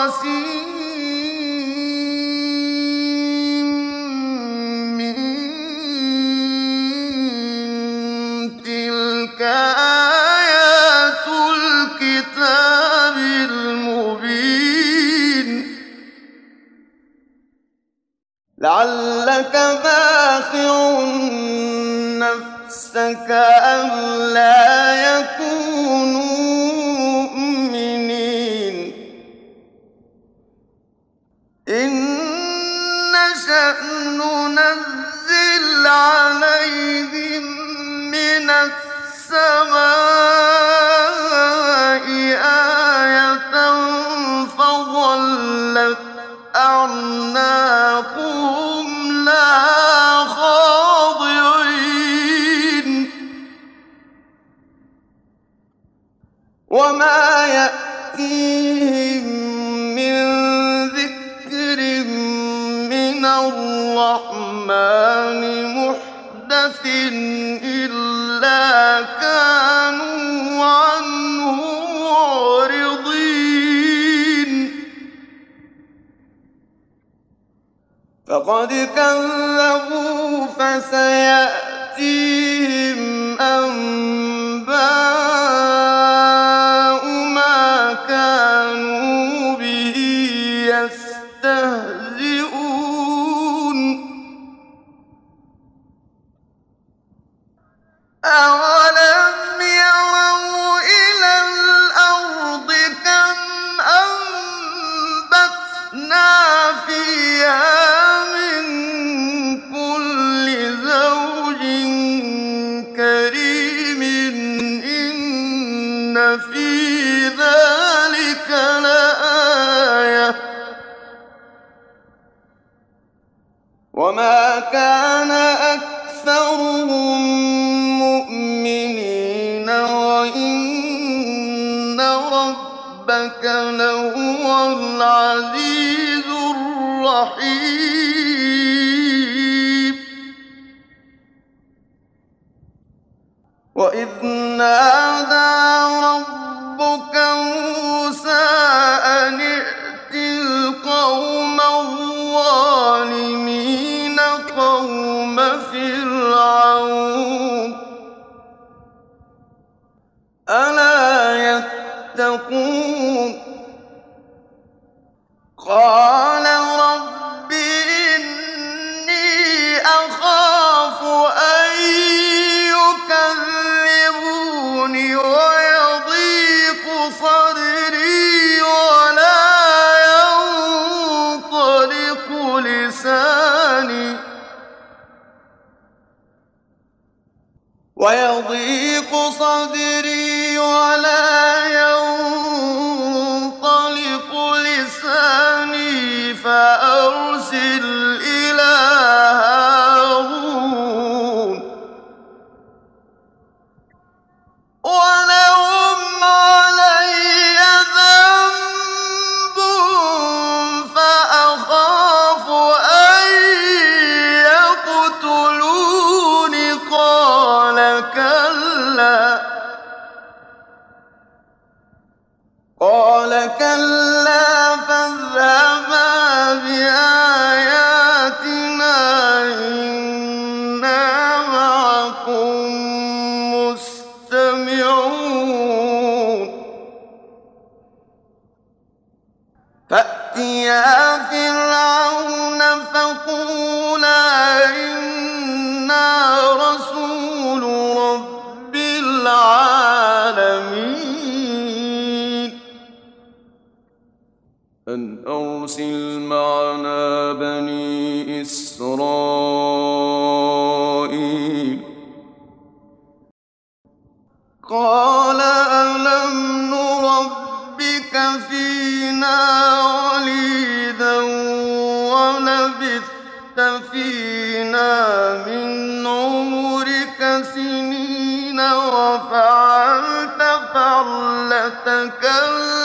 تِلْكَ آيَاتُ الْكِتَابِ الْمُبِينِ لَعَلَّكَ بَاخِعٌ نَّفْسَكَ أَلَّا يَكُونُوا مُؤْمِنِينَ إِن نَّشَأْ نُنَزِّلْ عَلَيْهِم مِّنَ السَّمَاءِ آيَةً فَظَلَّتْ أَعْنَاقُهُمْ لَهَا خَاضِعِينَ وَمَا يَأْتِيهِم مِّن ذِكْرٍ مِّنَ الرَّحْمَٰنِ مُحْدَثٍ إِلَّا كَانُوا عَنْهُ مُعْرِضِينَ فَقَدْ كَذَّبُوا فَسَيَأْتِيهِمْ أَنبَاءُ مَا كَانُوا بِهِ يَسْتَهْزِئُونَ أَوَلَمْ يَرَوْا إِلَى الْأَرْضِ كَمْ أَنبَتْنَا فِيهَا مِن كُلِّ زَوْجٍ كَرِيمٍ إِنَّ فِي ذَٰلِكَ لَآيَةً ۖ وَمَا كَانَ أَكْثَرُهُم مُّؤْمِنِينَ وَإِنَّ رَبَّكَ لَهُوَ الْعَزِيزُ الرَّحِيمُ وَإِذْ نَادَىٰ رَبُّكَ مُوسَىٰ أَنِ ائْتِ الْقَوْمَ الظَّالِمِينَ قَوْمَ فِرْعَوْنَ أَلَا يَتَّقُونَ قَالَ رَبِّ إِنِّي أَخَافُ أَن يُكَذِّبُونِ وَيَضِيقُ صَدْرِي وَلَا يَنطَلِقُ لِسَانِي فَأَرْسِلْ إِلَىٰ هَارُونَ وَلَهُمْ عَلَيَّ ذَنبٌ فَأَخَافُ أَن يَقْتُلُونِ قَالَ كَلَّا فَاذْهَبَا بِآيَاتِنَا إِنَّا مَعَكُم مُّسْتَمِعُونَ فَأْتِيَا فِرْعَوْنَ فَقُولَا إِنَّا رَسُولُ رَبِّ الْعَالَمِينَ أَنْ أَرْسِلْ مَعَنَا بَنِي إِسْرَائِيلَ قَالَ أَلَمْ نُرَبِّكَ فِينَا وَلِيدًا وَلَبِثْتَ فِينَا مِنْ عُمُرِكَ سِنِينَ وَفَعَلْتَ فَعْلَتَكَ